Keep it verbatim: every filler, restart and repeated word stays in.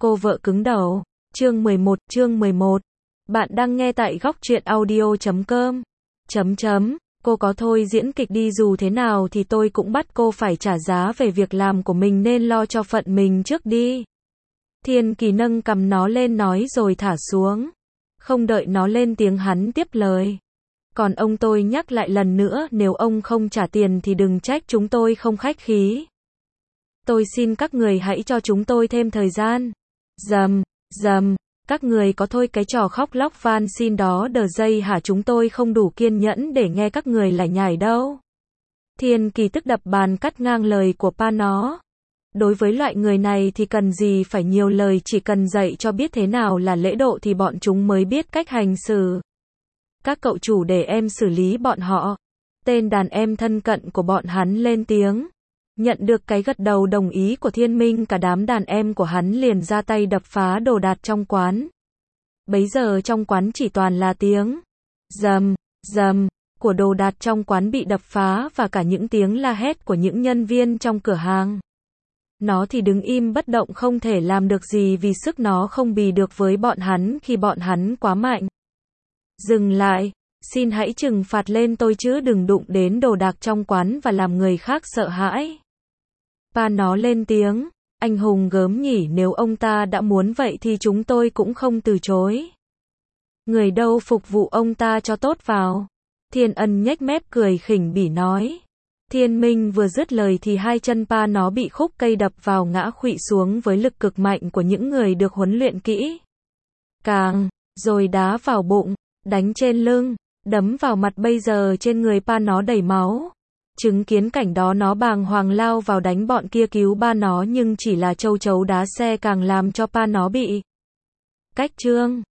Cô vợ cứng đầu. Chương mười một, chương mười một. Bạn đang nghe tại góc truyện audio chấm com. Chấm chấm, cô có thôi diễn kịch đi, dù thế nào thì tôi cũng bắt cô phải trả giá về việc làm của mình, nên lo cho phận mình trước đi. Thiên Kỳ nâng cầm nó lên nói rồi thả xuống. Không đợi nó lên tiếng hắn tiếp lời. Còn ông, tôi nhắc lại lần nữa, nếu ông không trả tiền thì đừng trách chúng tôi không khách khí. Tôi xin các người hãy cho chúng tôi thêm thời gian. Dầm, dầm, các người có thôi cái trò khóc lóc van xin đó đờ dây hả, chúng tôi không đủ kiên nhẫn để nghe các người lải nhải đâu. Thiên Kỳ tức đập bàn cắt ngang lời của pa nó. Đối với loại người này thì cần gì phải nhiều lời, chỉ cần dạy cho biết thế nào là lễ độ thì bọn chúng mới biết cách hành xử. Các cậu chủ để em xử lý bọn họ. Tên đàn em thân cận của bọn hắn lên tiếng. Nhận được cái gật đầu đồng ý của Thiên Minh, cả đám đàn em của hắn liền ra tay đập phá đồ đạc trong quán. Bấy giờ trong quán chỉ toàn là tiếng rầm, rầm của đồ đạc trong quán bị đập phá và cả những tiếng la hét của những nhân viên trong cửa hàng. Nó thì đứng im bất động, không thể làm được gì vì sức nó không bì được với bọn hắn khi bọn hắn quá mạnh. Dừng lại, xin hãy trừng phạt lên tôi chứ đừng đụng đến đồ đạc trong quán và làm người khác sợ hãi. Pa nó lên tiếng, anh hùng gớm nhỉ, nếu ông ta đã muốn vậy thì chúng tôi cũng không từ chối. Người đâu phục vụ ông ta cho tốt vào. Thiên Ân nhếch mép cười khỉnh bỉ nói. Thiên Minh vừa dứt lời thì hai chân pa nó bị khúc cây đập vào, ngã khuỵu xuống với lực cực mạnh của những người được huấn luyện kỹ. Càng, rồi đá vào bụng, đánh trên lưng, đấm vào mặt, bây giờ trên người pa nó đầy máu. Chứng kiến cảnh đó nó bàng hoàng lao vào đánh bọn kia cứu ba nó, nhưng chỉ là châu chấu đá xe càng làm cho pa nó bị cách trương.